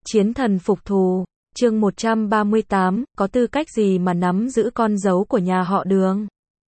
Chiến thần phục thù, chương 138, có tư cách gì mà nắm giữ con dấu của nhà họ Đường?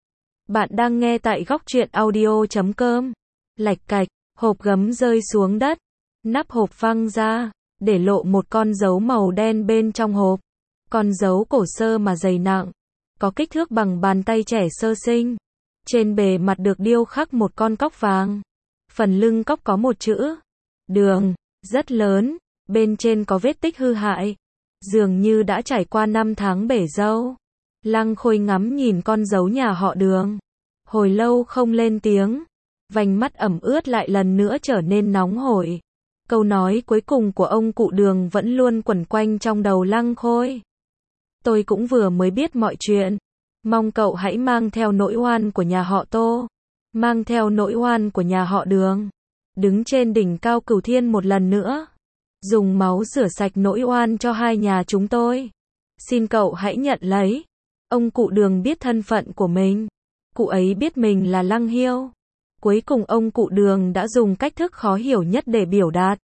Bạn đang nghe tại góc truyện audio.com. Lạch cạch, hộp gấm rơi xuống đất, nắp hộp văng ra, để lộ một con dấu màu đen bên trong hộp. Con dấu cổ xưa mà dày nặng, có kích thước bằng bàn tay trẻ sơ sinh. Trên bề mặt được điêu khắc một con cóc vàng. Phần lưng cóc có một chữ Đường, rất lớn, bên trên có vết tích hư hại, dường như đã trải qua 5 tháng bể dâu. Lăng Khôi ngắm nhìn con dấu nhà họ Đường, hồi lâu không lên tiếng, vành mắt ẩm ướt lại lần nữa trở nên nóng hổi. Câu nói cuối cùng của ông cụ Đường vẫn luôn quẩn quanh trong đầu Lăng Khôi. Tôi cũng vừa mới biết mọi chuyện, mong cậu hãy mang theo nỗi oan của nhà họ Tô, mang theo nỗi oan của nhà họ Đường, đứng trên đỉnh cao Cửu Thiên một lần nữa, dùng máu rửa sạch nỗi oan cho hai nhà chúng tôi. Xin cậu hãy nhận lấy. Ông cụ Đường biết thân phận của mình, cụ ấy biết mình là Lăng Hiêu. Cuối cùng ông cụ Đường đã dùng cách thức khó hiểu nhất để biểu đạt.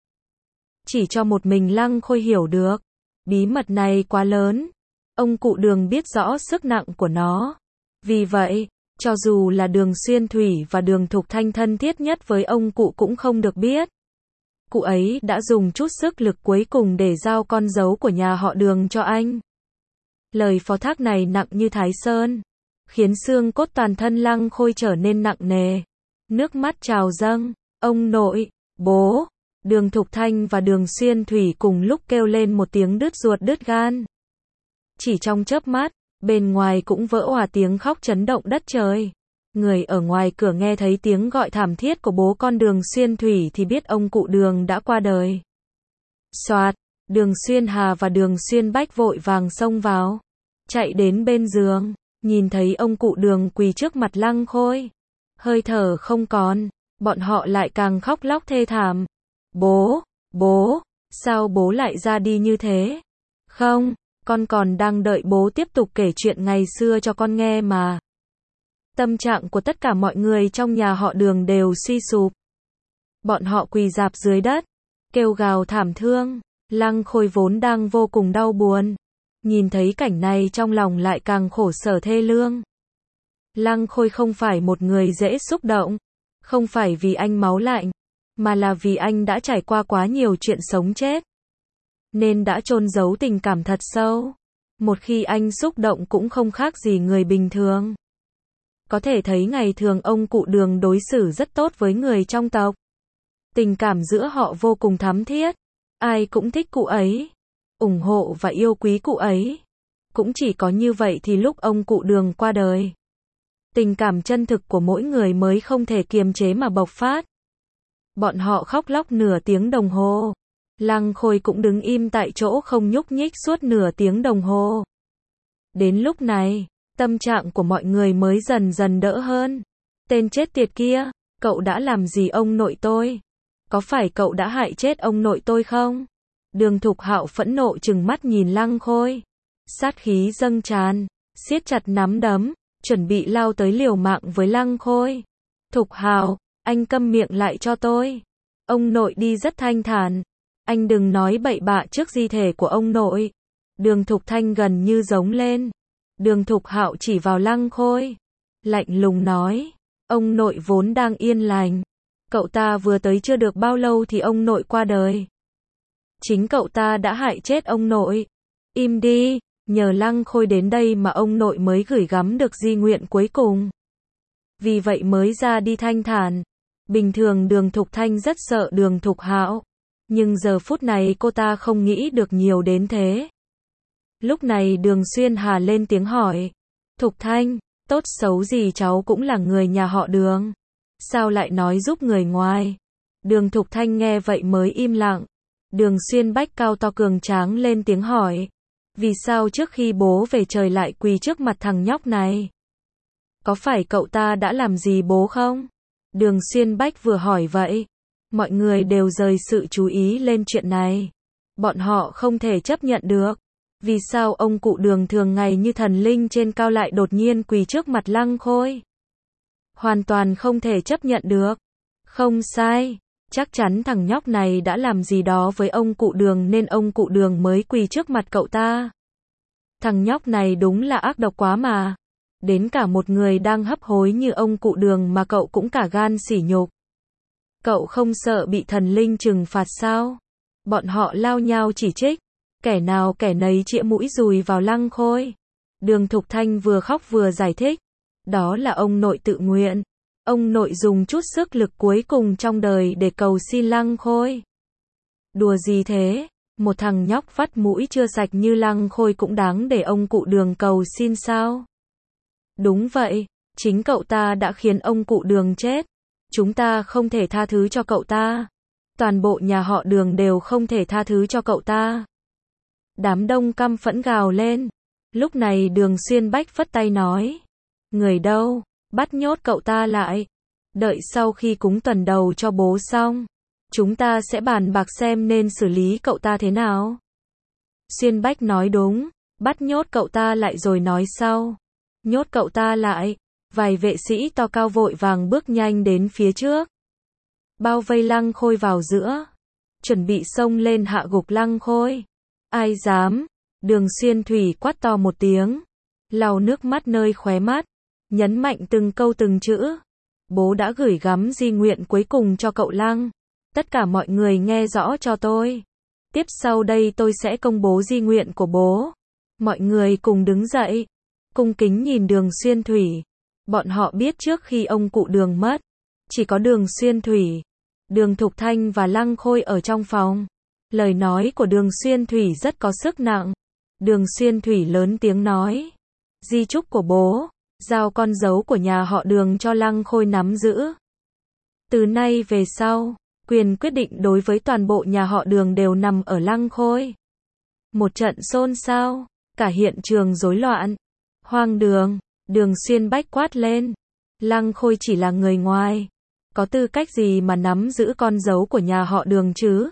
Chỉ cho một mình Lăng Khôi hiểu được. Bí mật này quá lớn. Ông cụ Đường biết rõ sức nặng của nó. Vì vậy, cho dù là Đường Xuyên Thủy và Đường Thục Thanh thân thiết nhất với ông cụ cũng không được biết. Cụ ấy đã dùng chút sức lực cuối cùng để giao con dấu của nhà họ Đường cho anh. Lời phó thác này nặng như Thái Sơn, khiến xương cốt toàn thân Lăng Khôi trở nên nặng nề. Nước mắt trào dâng, ông nội, bố, Đường Thục Thanh và Đường Xuyên Thủy cùng lúc kêu lên một tiếng đứt ruột đứt gan. Chỉ trong chớp mắt, bên ngoài cũng vỡ òa tiếng khóc chấn động đất trời. Người ở ngoài cửa nghe thấy tiếng gọi thảm thiết của bố con Đường Xuyên Thủy thì biết ông cụ Đường đã qua đời. Soạt, Đường Xuyên Hà và Đường Xuyên Bách vội vàng xông vào, chạy đến bên giường, nhìn thấy ông cụ Đường quỳ trước mặt Lăng Khôi, hơi thở không còn, bọn họ lại càng khóc lóc thê thảm. Bố, sao bố lại ra đi như thế? Không, con còn đang đợi bố tiếp tục kể chuyện ngày xưa cho con nghe mà. Tâm trạng của tất cả mọi người trong nhà họ Đường đều suy sụp. Bọn họ quỳ rạp dưới đất, kêu gào thảm thương. Lăng Khôi vốn đang vô cùng đau buồn, nhìn thấy cảnh này trong lòng lại càng khổ sở thê lương. Lăng Khôi không phải một người dễ xúc động, không phải vì anh máu lạnh, mà là vì anh đã trải qua quá nhiều chuyện sống chết, nên đã chôn giấu tình cảm thật sâu. Một khi anh xúc động cũng không khác gì người bình thường. Có thể thấy ngày thường ông cụ Đường đối xử rất tốt với người trong tộc. Tình cảm giữa họ vô cùng thắm thiết. Ai cũng thích cụ ấy, ủng hộ và yêu quý cụ ấy. Cũng chỉ có như vậy thì lúc ông cụ Đường qua đời, tình cảm chân thực của mỗi người mới không thể kiềm chế mà bộc phát. Bọn họ khóc lóc nửa tiếng đồng hồ. Lăng Khôi cũng đứng im tại chỗ không nhúc nhích suốt nửa tiếng đồng hồ. Đến lúc này, tâm trạng của mọi người mới dần dần đỡ hơn. Tên chết tiệt kia, cậu đã làm gì ông nội tôi? Có phải cậu đã hại chết ông nội tôi không? Đường Thục Hạo phẫn nộ trừng mắt nhìn Lăng Khôi. Sát khí dâng tràn, siết chặt nắm đấm, chuẩn bị lao tới liều mạng với Lăng Khôi. Thục Hạo, anh câm miệng lại cho tôi. Ông nội đi rất thanh thản. Anh đừng nói bậy bạ trước di thể của ông nội. Đường Thục Thanh gần như giống lên. Đường Thục Hạo chỉ vào Lăng Khôi, lạnh lùng nói. Ông nội vốn đang yên lành. Cậu ta vừa tới chưa được bao lâu thì ông nội qua đời. Chính cậu ta đã hại chết ông nội. Im đi, nhờ Lăng Khôi đến đây mà ông nội mới gửi gắm được di nguyện cuối cùng. Vì vậy mới ra đi thanh thản. Bình thường Đường Thục Thanh rất sợ Đường Thục Hạo, nhưng giờ phút này cô ta không nghĩ được nhiều đến thế. Lúc này Đường Xuyên Hà lên tiếng hỏi. Thục Thanh, tốt xấu gì cháu cũng là người nhà họ Đường. Sao lại nói giúp người ngoài? Đường Thục Thanh nghe vậy mới im lặng. Đường Xuyên Bách cao to cường tráng lên tiếng hỏi. Vì sao trước khi bố về trời lại quỳ trước mặt thằng nhóc này? Có phải cậu ta đã làm gì bố không? Đường Xuyên Bách vừa hỏi vậy, mọi người đều rời sự chú ý lên chuyện này. Bọn họ không thể chấp nhận được. Vì sao ông cụ Đường thường ngày như thần linh trên cao lại đột nhiên quỳ trước mặt Lăng Khôi? Hoàn toàn không thể chấp nhận được. Không sai, Chắc chắn thằng nhóc này đã làm gì đó với ông cụ Đường nên ông cụ Đường mới quỳ trước mặt cậu ta. Thằng nhóc này đúng là ác độc quá mà. Đến cả một người đang hấp hối như ông cụ Đường mà cậu cũng cả gan sỉ nhục. Cậu không sợ bị thần linh trừng phạt sao? Bọn họ lao nhau chỉ trích. Kẻ nào kẻ nấy chĩa mũi dùi vào Lăng Khôi. Đường Thục Thanh vừa khóc vừa giải thích. Đó là ông nội tự nguyện. Ông nội dùng chút sức lực cuối cùng trong đời để cầu xin Lăng Khôi. Đùa gì thế? Một thằng nhóc vắt mũi chưa sạch như Lăng Khôi cũng đáng để ông cụ Đường cầu xin sao? Đúng vậy, chính cậu ta đã khiến ông cụ Đường chết. Chúng ta không thể tha thứ cho cậu ta. Toàn bộ nhà họ Đường đều không thể tha thứ cho cậu ta. Đám đông căm phẫn gào lên. Lúc này Đường Xuyên Bách phất tay nói. Người đâu? Bắt nhốt cậu ta lại. Đợi sau khi cúng tuần đầu cho bố xong, chúng ta sẽ bàn bạc xem nên xử lý cậu ta thế nào. Xuyên Bách nói đúng. Bắt nhốt cậu ta lại rồi nói sau. Nhốt cậu ta lại. Vài vệ sĩ to cao vội vàng bước nhanh đến phía trước. Bao vây Lăng Khôi vào giữa. Chuẩn bị xông lên hạ gục Lăng Khôi. Ai dám? Đường Xuyên Thủy quát to một tiếng. Lau nước mắt nơi khóe mắt. Nhấn mạnh từng câu từng chữ. Bố đã gửi gắm di nguyện cuối cùng cho cậu Lăng. Tất cả mọi người nghe rõ cho tôi. Tiếp sau đây tôi sẽ công bố di nguyện của bố. Mọi người cùng đứng dậy. Cung kính nhìn Đường Xuyên Thủy. Bọn họ biết trước khi ông cụ Đường mất, chỉ có Đường Xuyên Thủy, Đường Thục Thanh và Lăng Khôi ở trong phòng. Lời nói của Đường Xuyên Thủy rất có sức nặng. Đường Xuyên Thủy lớn tiếng nói. Di chúc của bố, giao con dấu của nhà họ Đường cho Lăng Khôi nắm giữ. Từ nay về sau, quyền quyết định đối với toàn bộ nhà họ Đường đều nằm ở Lăng Khôi. Một trận xôn xao, cả hiện trường rối loạn. Hoang đường, Đường Xuyên Bách quát lên. Lăng Khôi chỉ là người ngoài. Có tư cách gì mà nắm giữ con dấu của nhà họ Đường chứ?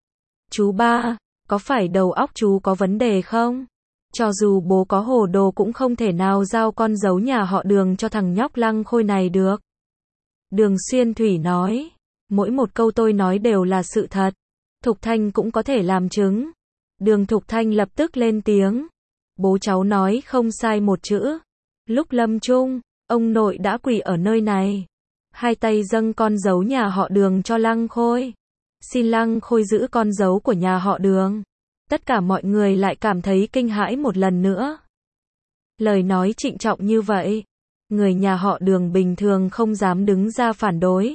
Chú ba, có phải đầu óc chú có vấn đề không? Cho dù bố có hồ đồ cũng không thể nào giao con dấu nhà họ Đường cho thằng nhóc Lăng Khôi này được. Đường Xuyên Thủy nói. Mỗi một câu tôi nói đều là sự thật. Thục Thanh cũng có thể làm chứng. Đường Thục Thanh lập tức lên tiếng. Bố cháu nói không sai một chữ. Lúc lâm chung, ông nội đã quỳ ở nơi này. Hai tay dâng con dấu nhà họ Đường cho Lăng Khôi. Xin Lăng Khôi giữ con dấu của nhà họ Đường. Tất cả mọi người lại cảm thấy kinh hãi một lần nữa. Lời nói trịnh trọng như vậy, người nhà họ Đường bình thường không dám đứng ra phản đối.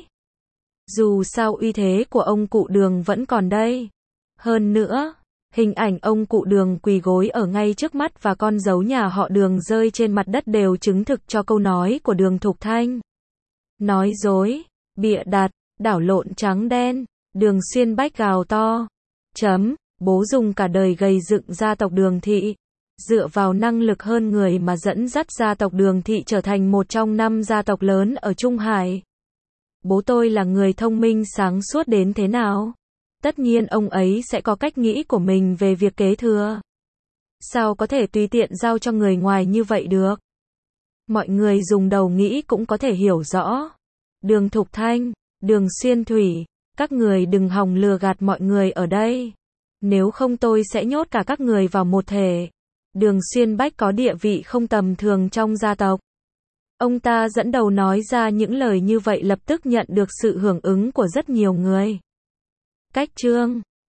Dù sao uy thế của ông cụ Đường vẫn còn đây. Hơn nữa, hình ảnh ông cụ Đường quỳ gối ở ngay trước mắt và con dấu nhà họ Đường rơi trên mặt đất đều chứng thực cho câu nói của Đường Thục Thanh. Nói dối, bịa đặt, đảo lộn trắng đen. Đường Xuyên Bách gào to. Bố dùng cả đời gầy dựng gia tộc Đường Thị. Dựa vào năng lực hơn người mà dẫn dắt gia tộc Đường Thị trở thành một trong 5 gia tộc lớn ở Trung Hải. Bố tôi là người thông minh sáng suốt đến thế nào? Tất nhiên ông ấy sẽ có cách nghĩ của mình về việc kế thừa. Sao có thể tùy tiện giao cho người ngoài như vậy được? Mọi người dùng đầu nghĩ cũng có thể hiểu rõ. Đường Thục Thanh, Đường Xuyên Thủy, các người đừng hòng lừa gạt mọi người ở đây. Nếu không tôi sẽ nhốt cả các người vào một thể. Đường Xuyên Bách có địa vị không tầm thường trong gia tộc. Ông ta dẫn đầu nói ra những lời như vậy lập tức nhận được sự hưởng ứng của rất nhiều người. Cách chương